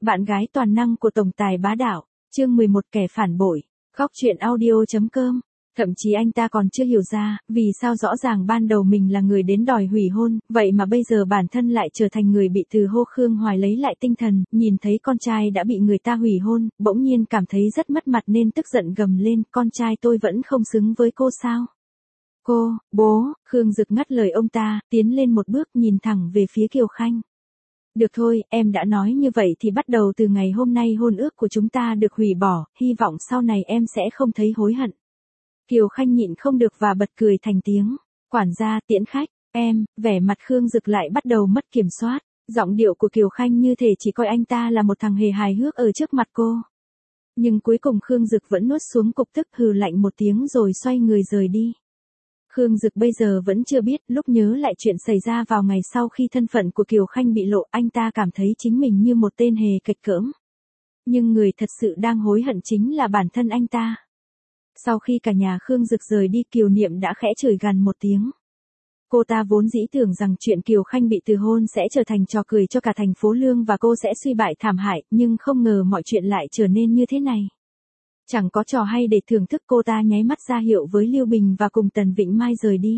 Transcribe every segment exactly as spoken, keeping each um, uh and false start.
Bạn gái toàn năng của tổng tài bá đạo, chương mười một kẻ phản bội, góc truyện audio.com. Thậm chí anh ta còn chưa hiểu ra, vì sao rõ ràng ban đầu mình là người đến đòi hủy hôn, vậy mà bây giờ bản thân lại trở thành người bị từ hô. Khương Hoài lấy lại tinh thần, nhìn thấy con trai đã bị người ta hủy hôn, bỗng nhiên cảm thấy rất mất mặt nên tức giận gầm lên, con trai tôi vẫn không xứng với cô sao? Cô, bố, Khương Dực ngắt lời ông ta, tiến lên một bước nhìn thẳng về phía Kiều Khanh. Được thôi, em đã nói như vậy thì bắt đầu từ ngày hôm nay hôn ước của chúng ta được hủy bỏ, hy vọng sau này em sẽ không thấy hối hận. Kiều Khanh nhịn không được và bật cười thành tiếng. Quản gia tiễn khách, em, vẻ mặt Khương Dực lại bắt đầu mất kiểm soát. Giọng điệu của Kiều Khanh như thể chỉ coi anh ta là một thằng hề hài hước ở trước mặt cô. Nhưng cuối cùng Khương Dực vẫn nuốt xuống cục tức, hừ lạnh một tiếng rồi xoay người rời đi. Khương Dực bây giờ vẫn chưa biết, lúc nhớ lại chuyện xảy ra vào ngày sau khi thân phận của Kiều Khanh bị lộ, anh ta cảm thấy chính mình như một tên hề kịch cỡm. Nhưng người thật sự đang hối hận chính là bản thân anh ta. Sau khi cả nhà Khương Dực rời đi, Kiều Niệm đã khẽ chửi gằn một tiếng. Cô ta vốn dĩ tưởng rằng chuyện Kiều Khanh bị từ hôn sẽ trở thành trò cười cho cả thành phố Lương và cô sẽ suy bại thảm hại, nhưng không ngờ mọi chuyện lại trở nên như thế này. Chẳng có trò hay để thưởng thức, cô ta nháy mắt ra hiệu với Lưu Bình và cùng Tần Vịnh Mai rời đi.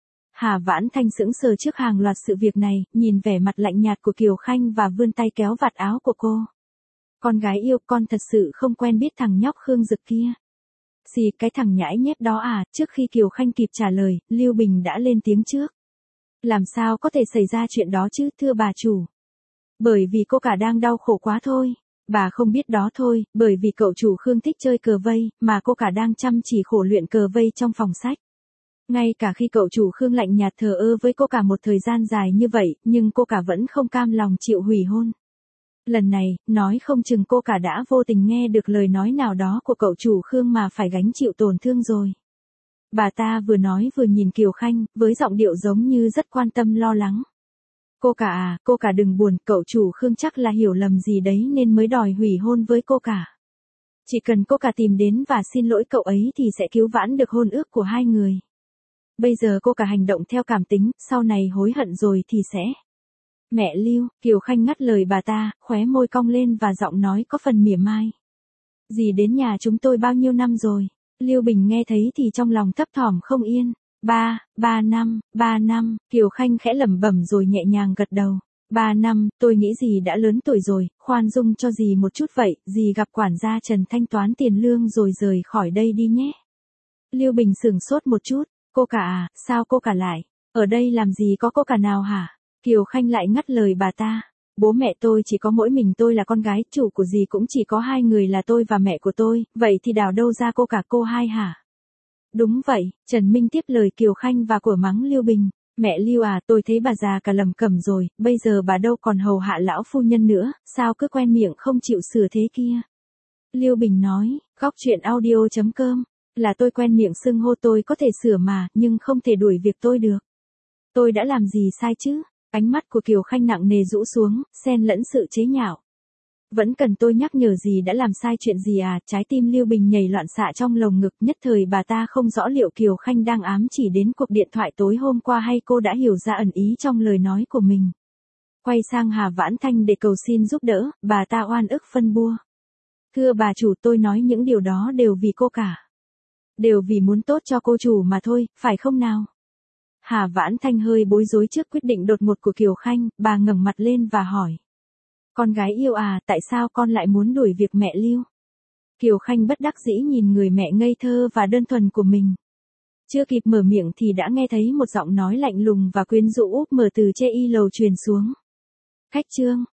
Hà Vãn Thanh sững sờ trước hàng loạt sự việc này, nhìn vẻ mặt lạnh nhạt của Kiều Khanh và vươn tay kéo vạt áo của cô. Con gái yêu, con thật sự không quen biết thằng nhóc Khương Dực kia. Xì, cái thằng nhãi nhép đó à? Trước khi Kiều Khanh kịp trả lời, Lưu Bình đã lên tiếng trước. Làm sao có thể xảy ra chuyện đó chứ, thưa bà chủ? Bởi vì cô cả đang đau khổ quá thôi. Bà không biết đó thôi, bởi vì cậu chủ Khương thích chơi cờ vây, mà cô cả đang chăm chỉ khổ luyện cờ vây trong phòng sách. Ngay cả khi cậu chủ Khương lạnh nhạt thờ ơ với cô cả một thời gian dài như vậy, nhưng cô cả vẫn không cam lòng chịu hủy hôn. Lần này, nói không chừng cô cả đã vô tình nghe được lời nói nào đó của cậu chủ Khương mà phải gánh chịu tổn thương rồi. Bà ta vừa nói vừa nhìn Kiều Khanh, với giọng điệu giống như rất quan tâm lo lắng. Cô cả à, cô cả đừng buồn, cậu chủ Khương chắc là hiểu lầm gì đấy nên mới đòi hủy hôn với cô cả. Chỉ cần cô cả tìm đến và xin lỗi cậu ấy thì sẽ cứu vãn được hôn ước của hai người. Bây giờ cô cả hành động theo cảm tính, sau này hối hận rồi thì sẽ... Mẹ Lưu, Kiều Khanh ngắt lời bà ta, khóe môi cong lên và giọng nói có phần mỉa mai. Dì đến nhà chúng tôi bao nhiêu năm rồi? Lưu Bình nghe thấy thì trong lòng thấp thỏm không yên. Ba, ba năm, ba năm, Kiều Khanh khẽ lẩm bẩm rồi nhẹ nhàng gật đầu. Ba năm, tôi nghĩ dì đã lớn tuổi rồi, khoan dung cho dì một chút vậy, dì gặp quản gia Trần thanh toán tiền lương rồi rời khỏi đây đi nhé. Lưu Bình sửng sốt một chút, cô cả à, sao cô cả lại? Ở đây làm gì có cô cả nào hả? Kiều Khanh lại ngắt lời bà ta. Bố mẹ tôi chỉ có mỗi mình tôi là con gái, chủ của dì cũng chỉ có hai người là tôi và mẹ của tôi, vậy thì đào đâu ra cô cả cô hai hả? Đúng vậy, Trần Minh tiếp lời Kiều Khanh và của mắng Lưu Bình. Mẹ Lưu à, tôi thấy bà già cả lầm cẩm rồi, bây giờ bà đâu còn hầu hạ lão phu nhân nữa, sao cứ quen miệng không chịu sửa thế kia? Lưu Bình nói, góc truyện audio.com, là tôi quen miệng xưng hô tôi có thể sửa mà, nhưng không thể đuổi việc tôi được. Tôi đã làm gì sai chứ? Ánh mắt của Kiều Khanh nặng nề rũ xuống, xen lẫn sự chế nhạo. Vẫn cần tôi nhắc nhở gì đã làm sai chuyện gì à? Trái tim Lưu Bình nhảy loạn xạ trong lồng ngực, nhất thời bà ta không rõ liệu Kiều Khanh đang ám chỉ đến cuộc điện thoại tối hôm qua hay cô đã hiểu ra ẩn ý trong lời nói của mình. Quay sang Hà Vãn Thanh để cầu xin giúp đỡ, bà ta oan ức phân bua. Thưa bà chủ, tôi nói những điều đó đều vì cô cả. Đều vì muốn tốt cho cô chủ mà thôi, phải không nào? Hà Vãn Thanh hơi bối rối trước quyết định đột ngột của Kiều Khanh, bà ngẩng mặt lên và hỏi. Con gái yêu à, tại sao con lại muốn đuổi việc mẹ Lưu? Kiều Khanh bất đắc dĩ nhìn người mẹ ngây thơ và đơn thuần của mình. Chưa kịp mở miệng thì đã nghe thấy một giọng nói lạnh lùng và quyến rũ úp mở từ trên y lầu truyền xuống. Khách Trương,